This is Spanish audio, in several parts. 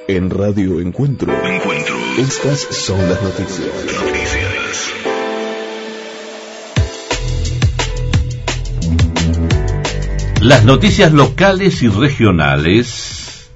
En Radio Encuentro. Estas son las noticias. Las noticias locales y regionales.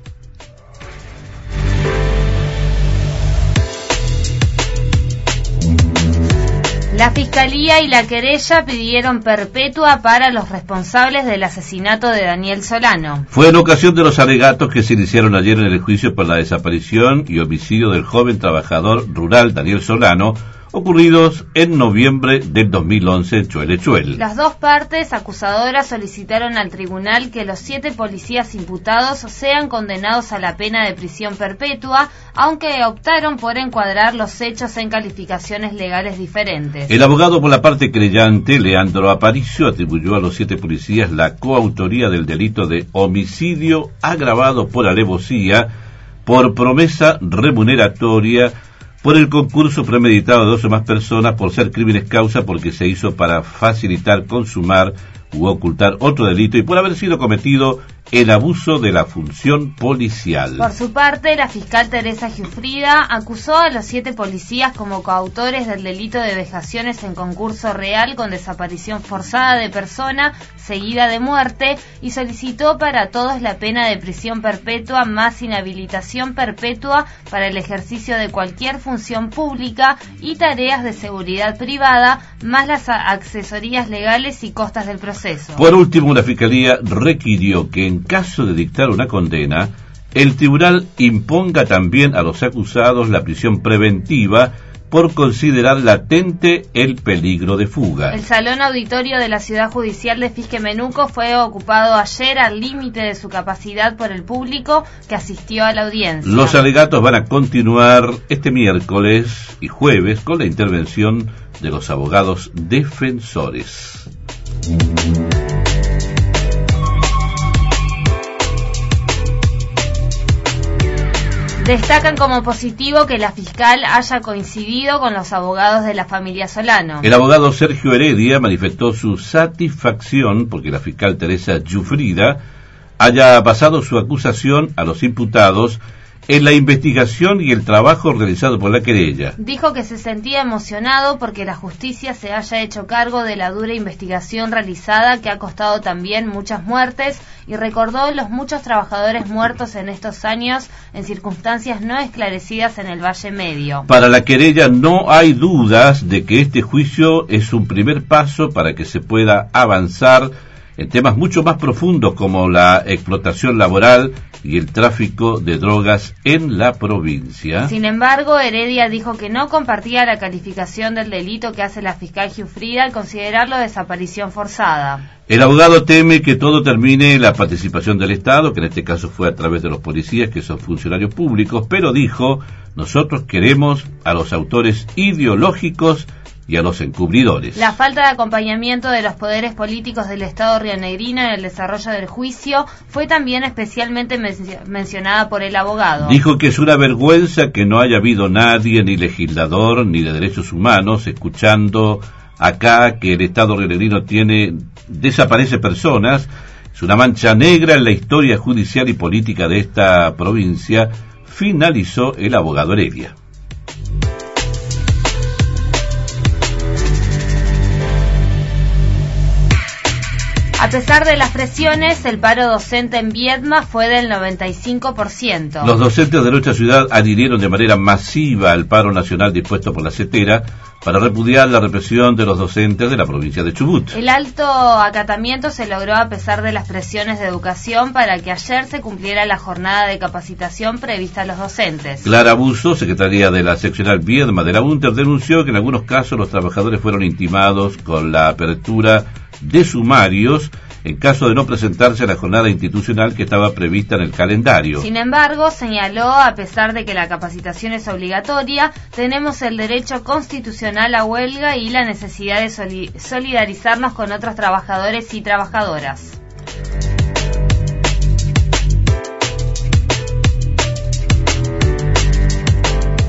La Fiscalía y la querella pidieron perpetua para los responsables del asesinato de Daniel Solano. Fue en ocasión de los alegatos que se iniciaron ayer en el juicio por la desaparición y homicidio del joven trabajador rural Daniel Solano, ocurridos en noviembre del 2011 en Chuel. Las dos partes acusadoras solicitaron al tribunal que los 7 policías imputados sean condenados a la pena de prisión perpetua, aunque optaron por encuadrar los hechos en calificaciones legales diferentes. El abogado por la parte creyente, Leandro Aparicio, atribuyó a los 7 policías la coautoría del delito de homicidio agravado por alevosía, por promesa remuneratoria, por el concurso premeditado de 2 o más personas, por ser crímenes causa porque se hizo para facilitar, consumar u ocultar otro delito y por haber sido cometido el abuso de la función policial. Por su parte, la fiscal Teresa Giuffrida acusó a los 7 policías como coautores del delito de vejaciones en concurso real con desaparición forzada de persona seguida de muerte y solicitó para todos la pena de prisión perpetua más inhabilitación perpetua para el ejercicio de cualquier función pública y tareas de seguridad privada, más las accesorías legales y costas del proceso. Por último, la Fiscalía requirió que en caso de dictar una condena, el tribunal imponga también a los acusados la prisión preventiva por considerar latente el peligro de fuga. El salón auditorio de la Ciudad Judicial de Fisquemenuco fue ocupado ayer al límite de su capacidad por el público que asistió a la audiencia. Los alegatos van a continuar este miércoles y jueves con la intervención de los abogados defensores. Destacan como positivo que la fiscal haya coincidido con los abogados de la familia Solano. El abogado Sergio Heredia manifestó su satisfacción porque la fiscal Teresa Giuffrida haya basado su acusación a los imputados en la investigación y el trabajo realizado por la querella. Dijo que se sentía emocionado porque la justicia se haya hecho cargo de la dura investigación realizada que ha costado también muchas muertes y recordó los muchos trabajadores muertos en estos años en circunstancias no esclarecidas en el Valle Medio. Para la querella no hay dudas de que este juicio es un primer paso para que se pueda avanzar en temas mucho más profundos como la explotación laboral y el tráfico de drogas en la provincia. Sin embargo, Heredia dijo que no compartía la calificación del delito que hace la fiscal Giuffrida al considerarlo desaparición forzada. El abogado teme que todo termine en la participación del Estado, que en este caso fue a través de los policías, que son funcionarios públicos, pero dijo, nosotros queremos a los autores ideológicos y a los encubridores. La falta de acompañamiento de los poderes políticos del Estado rionegrino en el desarrollo del juicio fue también especialmente mencionada por el abogado. Dijo que es una vergüenza que no haya habido nadie, ni legislador, ni de derechos humanos, escuchando acá que el Estado rionegrino desaparece personas. Es una mancha negra en la historia judicial y política de esta provincia, finalizó el abogado Heredia. A pesar de las presiones, el paro docente en Viedma fue del 95%. Los docentes de nuestra ciudad adhirieron de manera masiva al paro nacional dispuesto por la CETERA para repudiar la represión de los docentes de la provincia de Chubut. El alto acatamiento se logró a pesar de las presiones de educación para que ayer se cumpliera la jornada de capacitación prevista a los docentes. Clara Buzo, secretaria de la seccional Viedma de la UNTER, denunció que en algunos casos los trabajadores fueron intimados con la apertura de sumarios en caso de no presentarse a la jornada institucional que estaba prevista en el calendario. Sin embargo, señaló, a pesar de que la capacitación es obligatoria, tenemos el derecho constitucional a huelga y la necesidad de solidarizarnos con otros trabajadores y trabajadoras.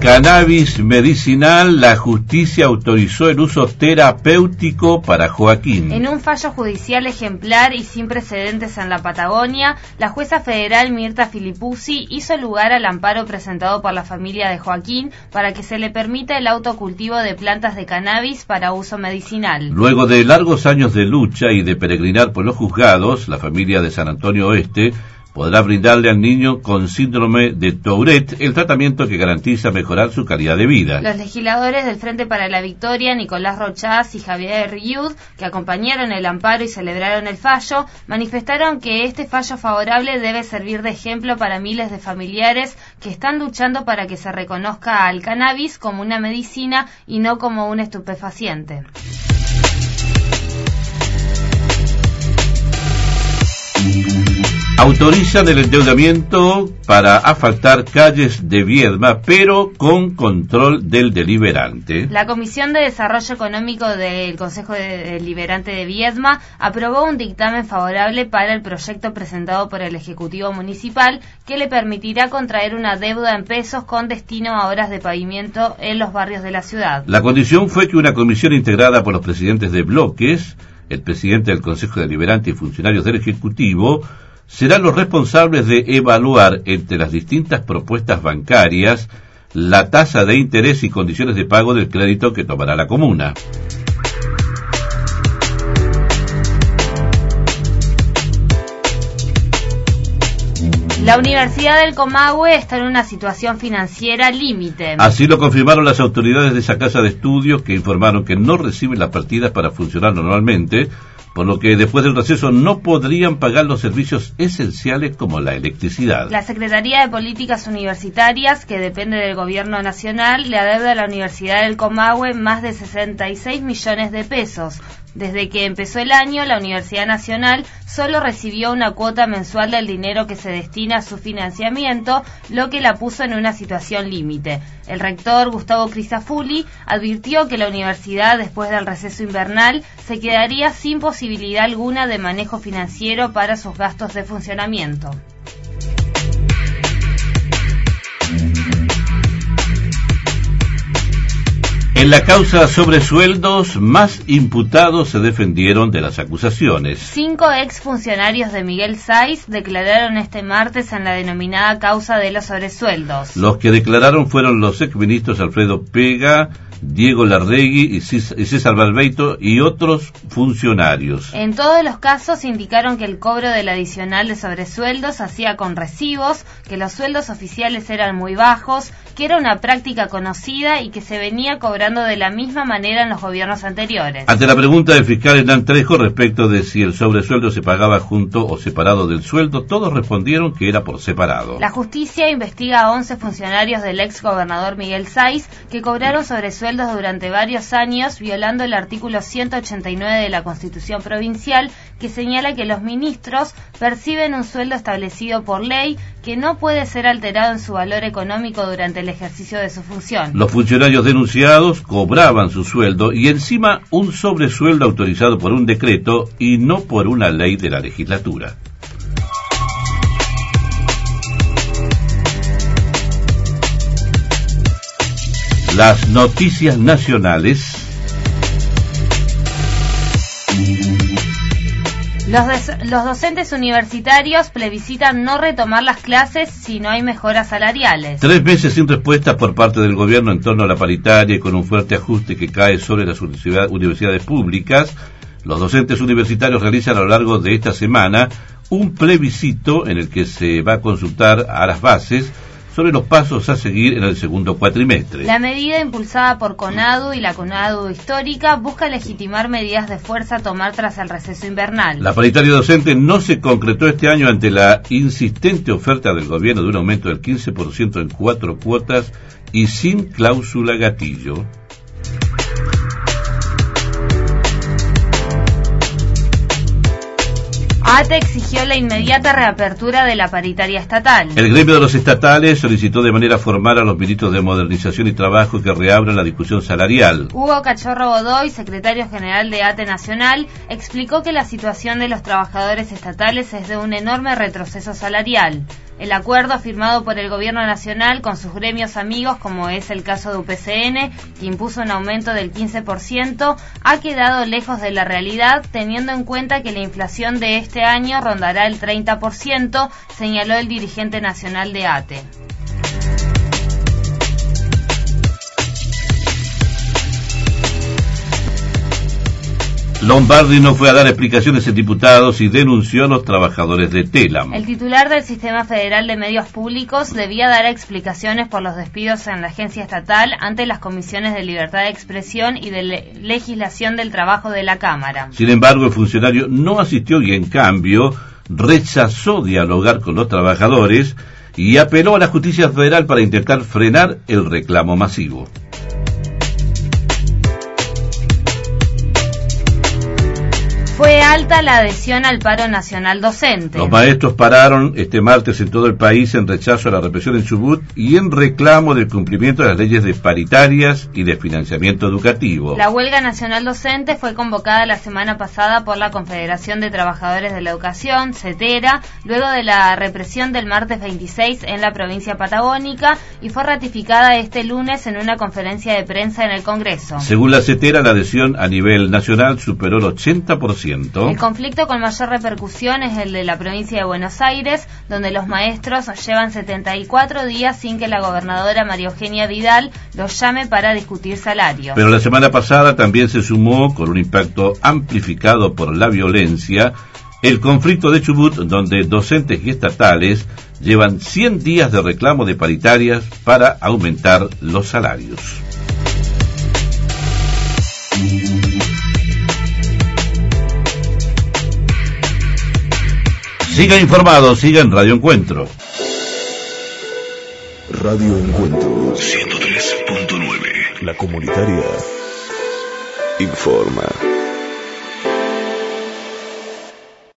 Cannabis medicinal, la justicia autorizó el uso terapéutico para Joaquín. En un fallo judicial ejemplar y sin precedentes en la Patagonia, la jueza federal Mirta Filipuzzi hizo lugar al amparo presentado por la familia de Joaquín para que se le permita el autocultivo de plantas de cannabis para uso medicinal. Luego de largos años de lucha y de peregrinar por los juzgados, la familia de San Antonio Oeste podrá brindarle al niño con síndrome de Tourette el tratamiento que garantiza mejorar su calidad de vida. Los legisladores del Frente para la Victoria, Nicolás Rochaz y Javier Riud, que acompañaron el amparo y celebraron el fallo, manifestaron que este fallo favorable debe servir de ejemplo para miles de familiares que están luchando para que se reconozca al cannabis como una medicina y no como un estupefaciente. Autorizan el endeudamiento para asfaltar calles de Viedma, pero con control del deliberante. La Comisión de Desarrollo Económico del Consejo Deliberante de Viedma aprobó un dictamen favorable para el proyecto presentado por el Ejecutivo Municipal que le permitirá contraer una deuda en pesos con destino a obras de pavimento en los barrios de la ciudad. La condición fue que una comisión integrada por los presidentes de bloques, el presidente del Consejo Deliberante y funcionarios del Ejecutivo serán los responsables de evaluar entre las distintas propuestas bancarias la tasa de interés y condiciones de pago del crédito que tomará la comuna. La Universidad del Comahue está en una situación financiera límite. Así lo confirmaron las autoridades de esa casa de estudios, que informaron que no reciben las partidas para funcionar normalmente, por lo que después del receso no podrían pagar los servicios esenciales como la electricidad. La Secretaría de Políticas Universitarias, que depende del Gobierno Nacional, le adeuda a la Universidad del Comahue más de 66 millones de pesos. Desde que empezó el año, la Universidad Nacional solo recibió una cuota mensual del dinero que se destina a su financiamiento, lo que la puso en una situación límite. El rector, Gustavo Crisafulli, advirtió que la universidad, después del receso invernal, se quedaría sin posibilidad alguna de manejo financiero para sus gastos de funcionamiento. En la causa sobre sueldos, más imputados se defendieron de las acusaciones. 5 exfuncionarios de Miguel Sáiz declararon este martes en la denominada causa de los sobresueldos. Los que declararon fueron los exministros Alfredo Pega, Diego Larregui y César Balbeito y otros funcionarios. En todos los casos indicaron que el cobro del adicional de sobresueldos se hacía con recibos, que los sueldos oficiales eran muy bajos, que era una práctica conocida y que se venía cobrando de la misma manera en los gobiernos anteriores. Ante la pregunta del fiscal Hernán Trejo respecto de si el sobresueldo se pagaba junto o separado del sueldo, todos respondieron que era por separado. La justicia investiga a 11 funcionarios del ex gobernador Miguel Sáiz que cobraron sobresueldos durante varios años, violando el artículo 189 de la Constitución Provincial, que señala que los ministros perciben un sueldo establecido por ley que no puede ser alterado en su valor económico durante el ejercicio de su función. Los funcionarios denunciados cobraban su sueldo y encima un sobresueldo autorizado por un decreto y no por una ley de la legislatura. Las noticias nacionales. Los docentes universitarios plebiscitan no retomar las clases si no hay mejoras salariales. 3 meses sin respuesta por parte del gobierno en torno a la paritaria y con un fuerte ajuste que cae sobre las universidades públicas. Los docentes universitarios realizan a lo largo de esta semana un plebiscito en el que se va a consultar a las bases sobre los pasos a seguir en el segundo cuatrimestre. La medida impulsada por CONADU y la CONADU histórica busca legitimar medidas de fuerza a tomar tras el receso invernal. La paritaria docente no se concretó este año ante la insistente oferta del gobierno de un aumento del 15% en 4 cuotas y sin cláusula gatillo. ATE exigió la inmediata reapertura de la paritaria estatal. El gremio de los estatales solicitó de manera formal a los ministros de Modernización y Trabajo que reabran la discusión salarial. Hugo Cachorro Godoy, secretario general de ATE Nacional, explicó que la situación de los trabajadores estatales es de un enorme retroceso salarial. El acuerdo firmado por el Gobierno Nacional con sus gremios amigos, como es el caso de UPCN, que impuso un aumento del 15%, ha quedado lejos de la realidad, teniendo en cuenta que la inflación de este año rondará el 30%, señaló el dirigente nacional de ATE. Lombardi no fue a dar explicaciones en diputados y denunció a los trabajadores de Telam. El titular del Sistema Federal de Medios Públicos debía dar explicaciones por los despidos en la agencia estatal ante las comisiones de libertad de expresión y de legislación del trabajo de la Cámara. Sin embargo, el funcionario no asistió y, en cambio, rechazó dialogar con los trabajadores y apeló a la justicia federal para intentar frenar el reclamo masivo. Fue alta la adhesión al paro nacional docente. Los maestros pararon este martes en todo el país en rechazo a la represión en Chubut y en reclamo del cumplimiento de las leyes de paritarias y de financiamiento educativo. La huelga nacional docente fue convocada la semana pasada por la Confederación de Trabajadores de la Educación, CETERA, luego de la represión del martes 26 en la provincia patagónica y fue ratificada este lunes en una conferencia de prensa en el Congreso. Según la CETERA, la adhesión a nivel nacional superó el 80%. El conflicto con mayor repercusión es el de la provincia de Buenos Aires, donde los maestros llevan 74 días sin que la gobernadora María Eugenia Vidal los llame para discutir salarios. Pero la semana pasada también se sumó, con un impacto amplificado por la violencia, el conflicto de Chubut, donde docentes y estatales llevan 100 días de reclamo de paritarias para aumentar los salarios. Sigan informados, sigan Radio Encuentro. Radio Encuentro 103.9. La comunitaria informa.